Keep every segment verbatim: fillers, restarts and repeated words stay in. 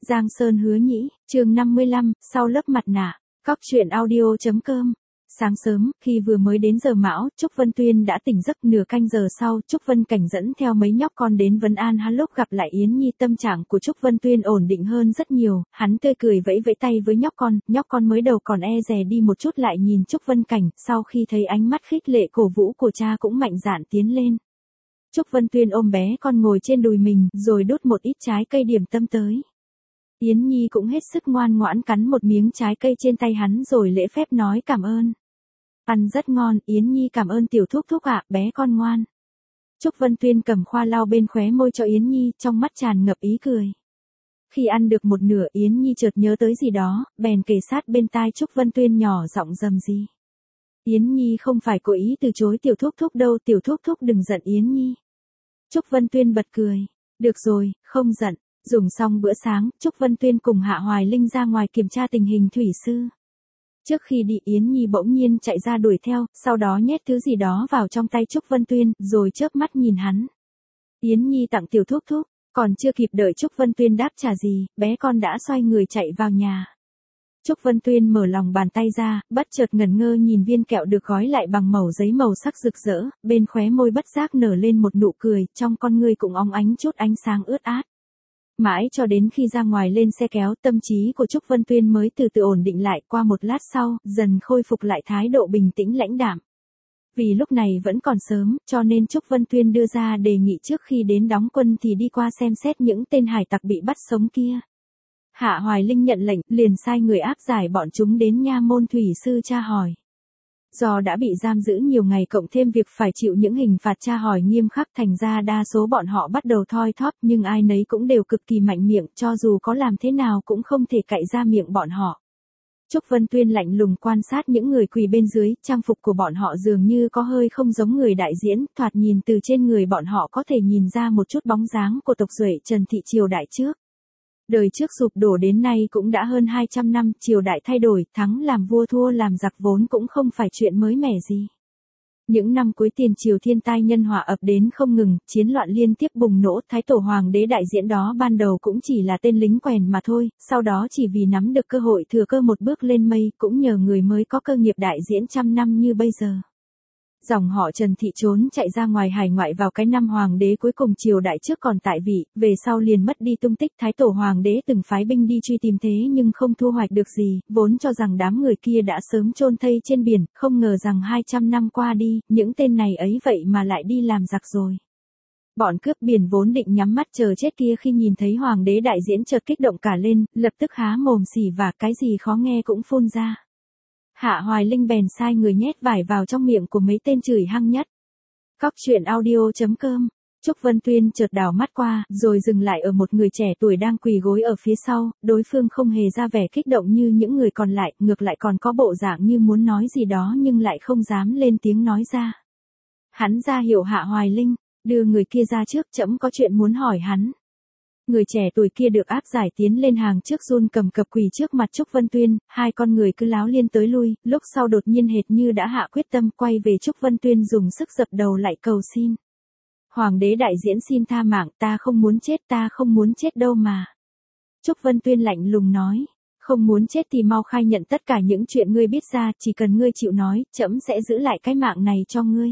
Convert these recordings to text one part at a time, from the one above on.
Giang Sơn Hứa Nhĩ, chương năm mươi lăm, sau lớp mặt nạ, cóc truyện audio.com. Sáng sớm, khi vừa mới đến giờ mão, Trúc Vân Tuyên đã tỉnh giấc. Nửa canh giờ sau, Trúc Vân Cảnh dẫn theo mấy nhóc con đến vấn an hắn. Lúc gặp lại Yến Nhi, tâm trạng của Trúc Vân Tuyên ổn định hơn rất nhiều, hắn tươi cười vẫy vẫy tay với nhóc con, nhóc con mới đầu còn e dè đi một chút lại nhìn Trúc Vân Cảnh, sau khi thấy ánh mắt khích lệ cổ vũ của cha cũng mạnh dạn tiến lên. Trúc Vân Tuyên ôm bé con ngồi trên đùi mình, rồi đút một ít trái cây điểm tâm tới. Yến Nhi cũng hết sức ngoan ngoãn cắn một miếng trái cây trên tay hắn rồi lễ phép nói cảm ơn. Ăn rất ngon, Yến Nhi cảm ơn tiểu thúc thúc ạ, bé con ngoan. Trúc Vân Tuyên cầm khoa lau bên khóe môi cho Yến Nhi, trong mắt tràn ngập ý cười. Khi ăn được một nửa, Yến Nhi chợt nhớ tới gì đó, bèn kề sát bên tai Trúc Vân Tuyên nhỏ giọng rầm rì. Yến Nhi không phải cố ý từ chối tiểu thúc thúc đâu, tiểu thúc thúc đừng giận Yến Nhi. Trúc Vân Tuyên bật cười. Được rồi, không giận. Dùng xong bữa sáng, Trúc Vân Tuyên cùng Hạ Hoài Linh ra ngoài kiểm tra tình hình thủy sư. Trước khi đi, Yến Nhi bỗng nhiên chạy ra đuổi theo, sau đó nhét thứ gì đó vào trong tay Trúc Vân Tuyên, rồi chớp mắt nhìn hắn. Yến Nhi tặng tiểu thúc thúc, còn chưa kịp đợi Trúc Vân Tuyên đáp trả gì, bé con đã xoay người chạy vào nhà. Trúc Vân Tuyên mở lòng bàn tay ra, bất chợt ngẩn ngơ nhìn viên kẹo được gói lại bằng mẩu giấy màu sắc rực rỡ, bên khóe môi bất giác nở lên một nụ cười, trong con ngươi cũng óng ánh chút ánh sáng ướt át. Mãi cho đến khi ra ngoài lên xe kéo, tâm trí của Trúc Vân Tuyên mới từ từ ổn định lại, qua một lát sau, dần khôi phục lại thái độ bình tĩnh lãnh đạm. Vì lúc này vẫn còn sớm, cho nên Trúc Vân Tuyên đưa ra đề nghị trước khi đến đóng quân thì đi qua xem xét những tên hải tặc bị bắt sống kia. Hạ Hoài Linh nhận lệnh, liền sai người áp giải bọn chúng đến nha môn thủy sư tra hỏi. Do đã bị giam giữ nhiều ngày cộng thêm việc phải chịu những hình phạt tra hỏi nghiêm khắc, thành ra đa số bọn họ bắt đầu thoi thóp, nhưng ai nấy cũng đều cực kỳ mạnh miệng, cho dù có làm thế nào cũng không thể cạy ra miệng bọn họ. Trúc Vân Tuyên lạnh lùng quan sát những người quỳ bên dưới, trang phục của bọn họ dường như có hơi không giống người đại diễn, thoạt nhìn từ trên người bọn họ có thể nhìn ra một chút bóng dáng của tộc Duệ Trần Thị triều đại trước. Đời trước sụp đổ đến nay cũng đã hơn hai trăm năm, triều đại thay đổi, thắng làm vua thua làm giặc vốn cũng không phải chuyện mới mẻ gì. Những năm cuối tiền triều thiên tai nhân họa ập đến không ngừng, chiến loạn liên tiếp bùng nổ, Thái tổ hoàng đế đại diễn đó ban đầu cũng chỉ là tên lính quèn mà thôi, sau đó chỉ vì nắm được cơ hội thừa cơ một bước lên mây, cũng nhờ người mới có cơ nghiệp đại diễn trăm năm như bây giờ. Dòng họ Trần Thị trốn chạy ra ngoài hải ngoại vào cái năm hoàng đế cuối cùng triều đại trước còn tại vị, về sau liền mất đi tung tích. Thái tổ hoàng đế từng phái binh đi truy tìm thế nhưng không thu hoạch được gì, vốn cho rằng đám người kia đã sớm chôn thây trên biển, không ngờ rằng hai trăm năm qua đi, những tên này ấy vậy mà lại đi làm giặc rồi. Bọn cướp biển vốn định nhắm mắt chờ chết kia khi nhìn thấy hoàng đế đại diễn chợt kích động cả lên, lập tức há mồm xỉ vả, cái gì khó nghe cũng phun ra. Hạ Hoài Linh bèn sai người nhét vải vào trong miệng của mấy tên chửi hăng nhất. Cóc truyện audio.com. Trúc Vân Tuyên chợt đảo mắt qua, rồi dừng lại ở một người trẻ tuổi đang quỳ gối ở phía sau, đối phương không hề ra vẻ kích động như những người còn lại, ngược lại còn có bộ dạng như muốn nói gì đó nhưng lại không dám lên tiếng nói ra. Hắn ra hiệu Hạ Hoài Linh, đưa người kia ra trước, trẫm có chuyện muốn hỏi hắn. Người trẻ tuổi kia được áp giải tiến lên hàng trước run cầm cập quỳ trước mặt Trúc Vân Tuyên, hai con người cứ láo liên tới lui, lúc sau đột nhiên hệt như đã hạ quyết tâm quay về Trúc Vân Tuyên dùng sức dập đầu lại cầu xin. Hoàng đế đại diễn xin tha mạng, ta không muốn chết, ta không muốn chết đâu mà. Trúc Vân Tuyên lạnh lùng nói, không muốn chết thì mau khai nhận tất cả những chuyện ngươi biết ra, chỉ cần ngươi chịu nói, trẫm sẽ giữ lại cái mạng này cho ngươi.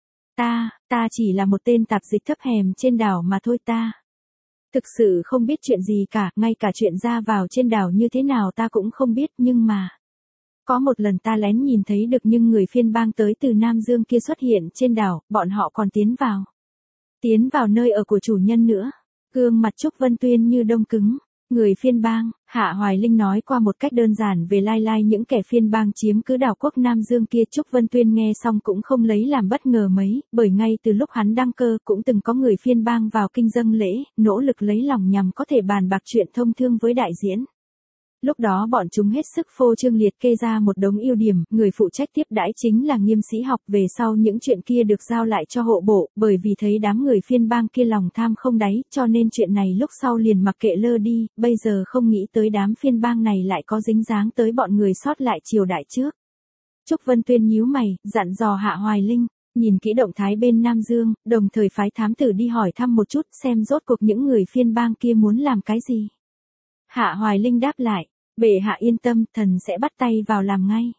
Ta, ta chỉ là một tên tạp dịch thấp hèm trên đảo mà thôi ta. Thực sự không biết chuyện gì cả, ngay cả chuyện ra vào trên đảo như thế nào ta cũng không biết, nhưng mà... Có một lần ta lén nhìn thấy được những người phiên bang tới từ Nam Dương kia xuất hiện trên đảo, bọn họ còn tiến vào. Tiến vào nơi ở của chủ nhân nữa. Gương mặt Trúc Vân Tuyên như đông cứng. Người phiên bang, Hạ Hoài Linh nói qua một cách đơn giản về lai lai những kẻ phiên bang chiếm cứ đảo quốc Nam Dương kia. Trúc Vân Tuyên nghe xong cũng không lấy làm bất ngờ mấy, bởi ngay từ lúc hắn đăng cơ cũng từng có người phiên bang vào kinh dâng lễ, nỗ lực lấy lòng nhằm có thể bàn bạc chuyện thông thương với đại diễn. Lúc đó bọn chúng hết sức phô trương liệt kê ra một đống ưu điểm, người phụ trách tiếp đãi chính là Nghiêm Sĩ Học, về sau những chuyện kia được giao lại cho hộ bộ, bởi vì thấy đám người phiên bang kia lòng tham không đáy, cho nên chuyện này lúc sau liền mặc kệ lơ đi, bây giờ không nghĩ tới đám phiên bang này lại có dính dáng tới bọn người sót lại triều đại trước. Trúc Vân Tuyên nhíu mày, dặn dò Hạ Hoài Linh, nhìn kỹ động thái bên Nam Dương, đồng thời phái thám tử đi hỏi thăm một chút xem rốt cuộc những người phiên bang kia muốn làm cái gì. Hạ Hoài Linh đáp lại, bệ hạ yên tâm, thần sẽ bắt tay vào làm ngay.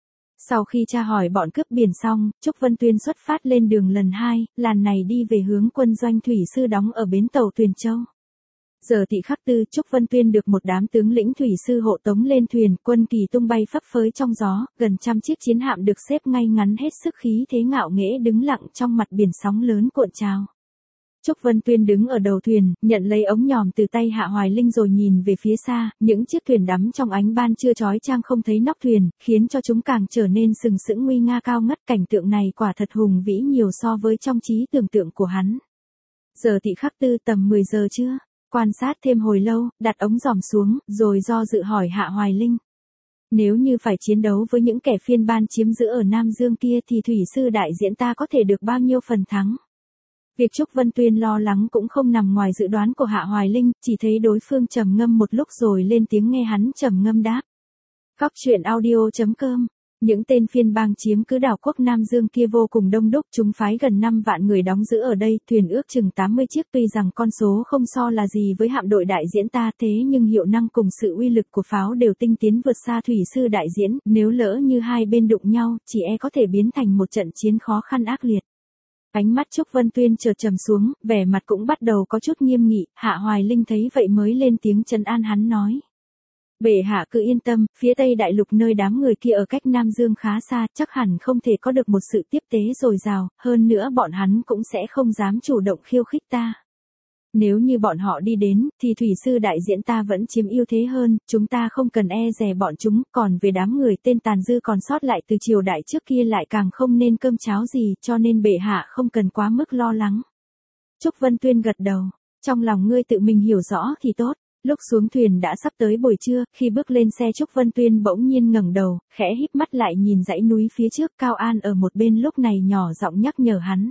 Sau khi tra hỏi bọn cướp biển xong, Trúc Vân Tuyên xuất phát lên đường lần hai, làn này đi về hướng quân doanh thủy sư đóng ở bến tàu Tuyền Châu. Giờ Tỵ Khắc Tư, Trúc Vân Tuyên được một đám tướng lĩnh thủy sư hộ tống lên thuyền, quân kỳ tung bay phấp phới trong gió, gần trăm chiếc chiến hạm được xếp ngay ngắn hết sức khí thế ngạo nghễ đứng lặng trong mặt biển sóng lớn cuộn trào. Trúc Vân Tuyên đứng ở đầu thuyền, nhận lấy ống nhòm từ tay Hạ Hoài Linh rồi nhìn về phía xa, những chiếc thuyền đắm trong ánh ban trưa chói chang không thấy nóc thuyền, khiến cho chúng càng trở nên sừng sững nguy nga cao ngất. Cảnh tượng này quả thật hùng vĩ nhiều so với trong trí tưởng tượng của hắn. Giờ Tỵ Khắc Tư tầm mười giờ trưa, quan sát thêm hồi lâu, đặt ống dòm xuống, rồi do dự hỏi Hạ Hoài Linh. Nếu như phải chiến đấu với những kẻ phiên ban chiếm giữ ở Nam Dương kia thì thủy sư đại diễn ta có thể được bao nhiêu phần thắng? Việc Trúc Vân Tuyên lo lắng cũng không nằm ngoài dự đoán của Hạ Hoài Linh, chỉ thấy đối phương trầm ngâm một lúc rồi lên tiếng nghe hắn trầm ngâm đáp. Cóc truyện audio chấm com. Những tên phiên bang chiếm cứ đảo quốc Nam Dương kia vô cùng đông đúc, chúng phái gần năm vạn người đóng giữ ở đây, thuyền ước chừng tám mươi chiếc, tuy rằng con số không so là gì với hạm đội đại diễn ta, thế nhưng hiệu năng cùng sự uy lực của pháo đều tinh tiến vượt xa thủy sư đại diễn, nếu lỡ như hai bên đụng nhau, chỉ e có thể biến thành một trận chiến khó khăn ác liệt. Ánh mắt Trúc Vân Tuyên chợt trầm xuống, vẻ mặt cũng bắt đầu có chút nghiêm nghị. Hạ Hoài Linh thấy vậy mới lên tiếng trấn an hắn nói. Bệ hạ cứ yên tâm, phía Tây Đại Lục nơi đám người kia ở cách Nam Dương khá xa, chắc hẳn không thể có được một sự tiếp tế dồi dào, hơn nữa bọn hắn cũng sẽ không dám chủ động khiêu khích ta. Nếu như bọn họ đi đến, thì thủy sư đại diễn ta vẫn chiếm ưu thế hơn, chúng ta không cần e dè bọn chúng, còn về đám người tên tàn dư còn sót lại từ triều đại trước kia lại càng không nên cơm cháo gì, cho nên bệ hạ không cần quá mức lo lắng. Trúc Vân Tuyên gật đầu, trong lòng ngươi tự mình hiểu rõ thì tốt. Lúc xuống thuyền đã sắp tới buổi trưa, khi bước lên xe Trúc Vân Tuyên bỗng nhiên ngẩng đầu, khẽ híp mắt lại nhìn dãy núi phía trước. Cao An ở một bên lúc này nhỏ giọng nhắc nhở hắn.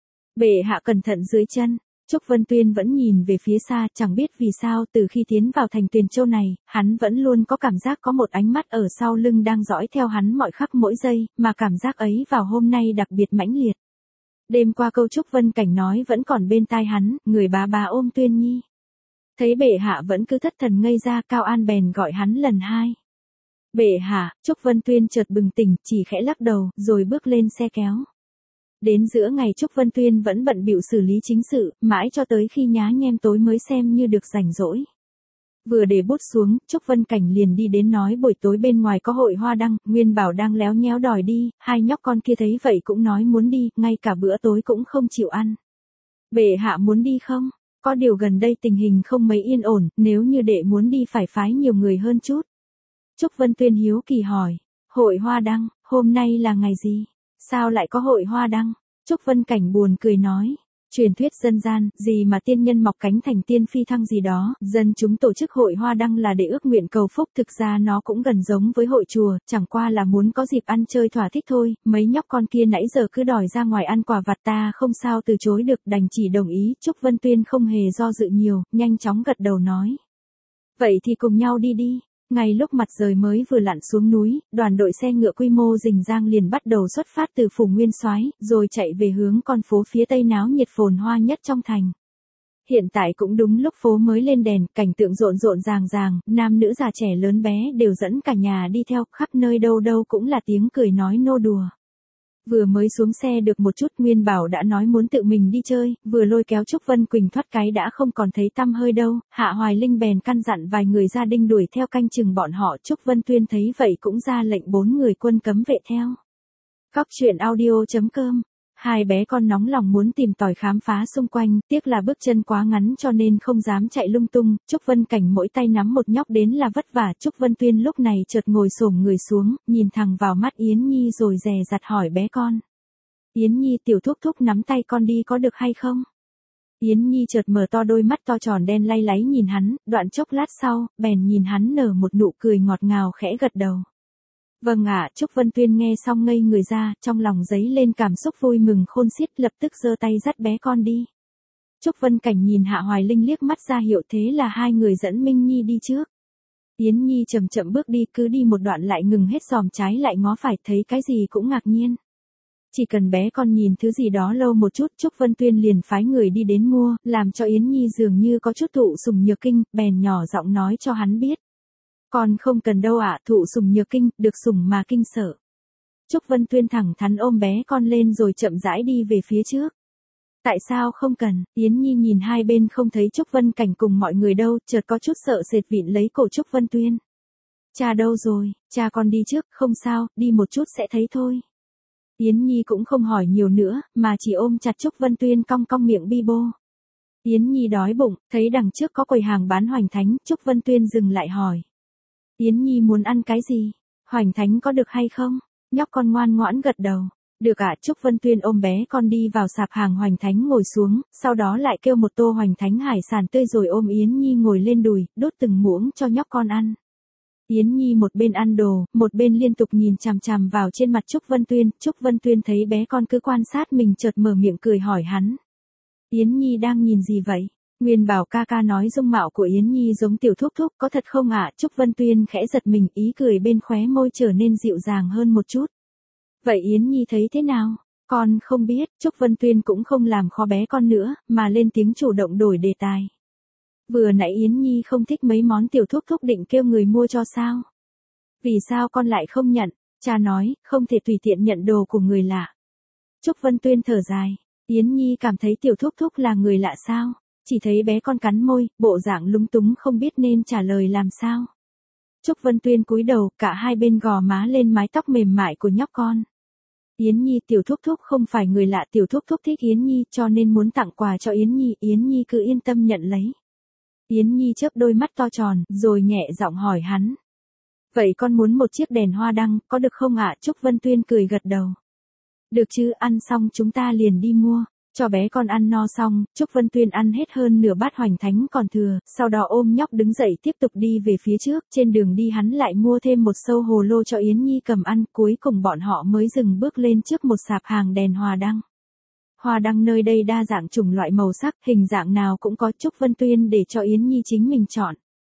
Bệ hạ cẩn thận dưới chân. Trúc Vân Tuyên vẫn nhìn về phía xa, chẳng biết vì sao từ khi tiến vào thành Tuyền Châu này, hắn vẫn luôn có cảm giác có một ánh mắt ở sau lưng đang dõi theo hắn mọi khắc mỗi giây, mà cảm giác ấy vào hôm nay đặc biệt mãnh liệt. Đêm qua câu Trúc Vân Cảnh nói vẫn còn bên tai hắn, người bá bá ôm Tuyên Nhi. Thấy bệ hạ vẫn cứ thất thần ngây ra, Cao An bèn gọi hắn lần hai. Bệ hạ, Trúc Vân Tuyên chợt bừng tỉnh, chỉ khẽ lắc đầu, rồi bước lên xe kéo. Đến giữa ngày Trúc Vân Tuyên vẫn bận bịu xử lý chính sự, mãi cho tới khi nhá nhem tối mới xem như được rảnh rỗi. Vừa để bút xuống, Trúc Vân Cảnh liền đi đến nói buổi tối bên ngoài có hội hoa đăng, Nguyên Bảo đang léo nhéo đòi đi, hai nhóc con kia thấy vậy cũng nói muốn đi, ngay cả bữa tối cũng không chịu ăn. Bệ hạ muốn đi không? Có điều gần đây tình hình không mấy yên ổn, nếu như đệ muốn đi phải phái nhiều người hơn chút. Trúc Vân Tuyên hiếu kỳ hỏi, hội hoa đăng, hôm nay là ngày gì? Sao lại có hội hoa đăng? Trúc Vân Cảnh buồn cười nói, truyền thuyết dân gian, gì mà tiên nhân mọc cánh thành tiên phi thăng gì đó, dân chúng tổ chức hội hoa đăng là để ước nguyện cầu phúc, thực ra nó cũng gần giống với hội chùa, chẳng qua là muốn có dịp ăn chơi thỏa thích thôi. Mấy nhóc con kia nãy giờ cứ đòi ra ngoài ăn quà vặt, ta không sao từ chối được, đành chỉ đồng ý. Trúc Vân Tuyên không hề do dự nhiều, nhanh chóng gật đầu nói, vậy thì cùng nhau đi đi. Ngay lúc mặt trời mới vừa lặn xuống núi, đoàn đội xe ngựa quy mô rình rang liền bắt đầu xuất phát từ phủ Nguyên Soái, rồi chạy về hướng con phố phía tây náo nhiệt phồn hoa nhất trong thành. Hiện tại cũng đúng lúc phố mới lên đèn, cảnh tượng rộn rộn ràng ràng, nam nữ già trẻ lớn bé đều dẫn cả nhà đi theo, khắp nơi đâu đâu cũng là tiếng cười nói nô đùa. Vừa mới xuống xe được một chút, Nguyên Bảo đã nói muốn tự mình đi chơi, vừa lôi kéo Trúc Vân Quỳnh thoát cái đã không còn thấy tăm hơi đâu. Hạ Hoài Linh bèn căn dặn vài người gia đình đuổi theo canh chừng bọn họ. Trúc Vân Tuyên thấy vậy cũng ra lệnh bốn người quân cấm vệ theo. Cóc truyện audio chấm com. Hai bé con nóng lòng muốn tìm tòi khám phá xung quanh, tiếc là bước chân quá ngắn cho nên không dám chạy lung tung. Trúc Vân Cảnh mỗi tay nắm một nhóc đến là vất vả. Trúc Vân Tuyên lúc này chợt ngồi xổm người xuống, nhìn thẳng vào mắt Yến Nhi rồi dè dặt hỏi bé con. Yến Nhi, tiểu thúc thúc nắm tay con đi có được hay không? Yến Nhi chợt mở to đôi mắt to tròn đen lay láy nhìn hắn, đoạn chốc lát sau, bèn nhìn hắn nở một nụ cười ngọt ngào khẽ gật đầu. Vâng ạ. Trúc Vân Tuyên nghe xong ngây người ra, trong lòng dấy lên cảm xúc vui mừng khôn xiết, lập tức giơ tay dắt bé con đi. Trúc Vân Cảnh nhìn Hạ Hoài Linh liếc mắt ra hiệu thế là hai người dẫn Minh Nhi đi trước. Yến Nhi chậm chậm bước đi, cứ đi một đoạn lại ngừng hết, dòm trái lại ngó phải, thấy cái gì cũng ngạc nhiên. Chỉ cần bé con nhìn thứ gì đó lâu một chút, Trúc Vân Tuyên liền phái người đi đến mua, làm cho Yến Nhi dường như có chút thụ sủng nhược kinh, bèn nhỏ giọng nói cho hắn biết. Con không cần đâu ạ, thụ sủng nhược kinh, được sủng mà kinh sợ. Trúc Vân Tuyên thẳng thắn ôm bé con lên rồi chậm rãi đi về phía trước. Tại sao không cần? Yến Nhi nhìn hai bên không thấy Trúc Vân Cảnh cùng mọi người đâu, chợt có chút sợ sệt vịn lấy cổ Trúc Vân Tuyên. Cha đâu rồi? Cha con đi trước, không sao, đi một chút sẽ thấy thôi. Yến Nhi cũng không hỏi nhiều nữa, mà chỉ ôm chặt Trúc Vân Tuyên cong cong miệng bi bô. Yến Nhi đói bụng, thấy đằng trước có quầy hàng bán hoành thánh, Trúc Vân Tuyên dừng lại hỏi. Yến Nhi muốn ăn cái gì? Hoành thánh có được hay không? Nhóc con ngoan ngoãn gật đầu. Được ạ. Trúc Vân Tuyên ôm bé con đi vào sạp hàng hoành thánh ngồi xuống, sau đó lại kêu một tô hoành thánh hải sản tươi rồi ôm Yến Nhi ngồi lên đùi, đốt từng muỗng cho nhóc con ăn. Yến Nhi một bên ăn đồ, một bên liên tục nhìn chằm chằm vào trên mặt Trúc Vân Tuyên. Trúc Vân Tuyên thấy bé con cứ quan sát mình chợt mở miệng cười hỏi hắn. Yến Nhi đang nhìn gì vậy? Nguyên bảo ca ca nói dung mạo của Yến Nhi giống tiểu thúc thúc, có thật không ạ? À? Trúc Vân Tuyên khẽ giật mình, ý cười bên khóe môi trở nên dịu dàng hơn một chút. Vậy Yến Nhi thấy thế nào? Con không biết. Trúc Vân Tuyên cũng không làm khó bé con nữa, mà lên tiếng chủ động đổi đề tài. Vừa nãy Yến Nhi không thích mấy món tiểu thúc thúc định kêu người mua cho sao? Vì sao con lại không nhận? Cha nói, không thể tùy tiện nhận đồ của người lạ. Trúc Vân Tuyên thở dài. Yến Nhi cảm thấy tiểu thúc thúc là người lạ sao? Chỉ thấy bé con cắn môi, bộ dạng lúng túng không biết nên trả lời làm sao. Trúc Vân Tuyên cúi đầu, cả hai bên gò má lên mái tóc mềm mại của nhóc con. Yến Nhi, tiểu thúc thúc không phải người lạ, tiểu thúc thúc thích Yến Nhi cho nên muốn tặng quà cho Yến Nhi, Yến Nhi cứ yên tâm nhận lấy. Yến Nhi chớp đôi mắt to tròn, rồi nhẹ giọng hỏi hắn. Vậy con muốn một chiếc đèn hoa đăng, có được không ạ? Trúc Vân Tuyên cười gật đầu. Được chứ, ăn xong chúng ta liền đi mua. Cho bé con ăn no xong, Trúc Vân Tuyên ăn hết hơn nửa bát hoành thánh còn thừa, sau đó ôm nhóc đứng dậy tiếp tục đi về phía trước, trên đường đi hắn lại mua thêm một sâu hồ lô cho Yến Nhi cầm ăn, cuối cùng bọn họ mới dừng bước lên trước một sạp hàng đèn hoa đăng. Hoa đăng nơi đây đa dạng chủng loại màu sắc, hình dạng nào cũng có. Trúc Vân Tuyên để cho Yến Nhi chính mình chọn.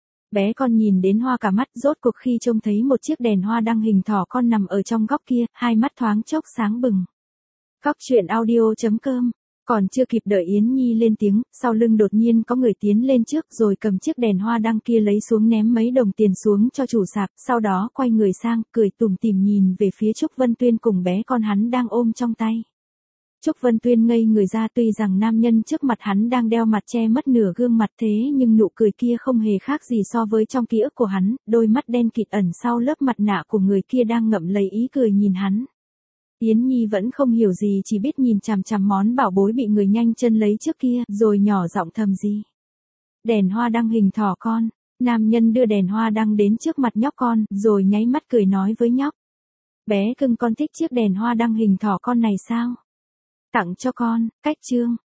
Bé con nhìn đến hoa cả mắt, rốt cuộc khi trông thấy một chiếc đèn hoa đăng hình thỏ con nằm ở trong góc kia, hai mắt thoáng chốc sáng bừng. Cóc truyện audio chấm com. Còn chưa kịp đợi Yến Nhi lên tiếng, sau lưng đột nhiên có người tiến lên trước rồi cầm chiếc đèn hoa đăng kia lấy xuống ném mấy đồng tiền xuống cho chủ sạp, sau đó quay người sang, cười tủm tỉm nhìn về phía Trúc Vân Tuyên cùng bé con hắn đang ôm trong tay. Trúc Vân Tuyên ngây người ra, tuy rằng nam nhân trước mặt hắn đang đeo mặt che mất nửa gương mặt thế nhưng nụ cười kia không hề khác gì so với trong ký ức của hắn, đôi mắt đen kịt ẩn sau lớp mặt nạ của người kia đang ngậm lấy ý cười nhìn hắn. Yến Nhi vẫn không hiểu gì, chỉ biết nhìn chằm chằm món bảo bối bị người nhanh chân lấy trước kia, rồi nhỏ giọng thầm gì. Đèn hoa đăng hình thỏ con. Nam nhân đưa đèn hoa đăng đến trước mặt nhóc con, rồi nháy mắt cười nói với nhóc. Bé cưng, con thích chiếc đèn hoa đăng hình thỏ con này sao? Tặng cho con. Cách chương.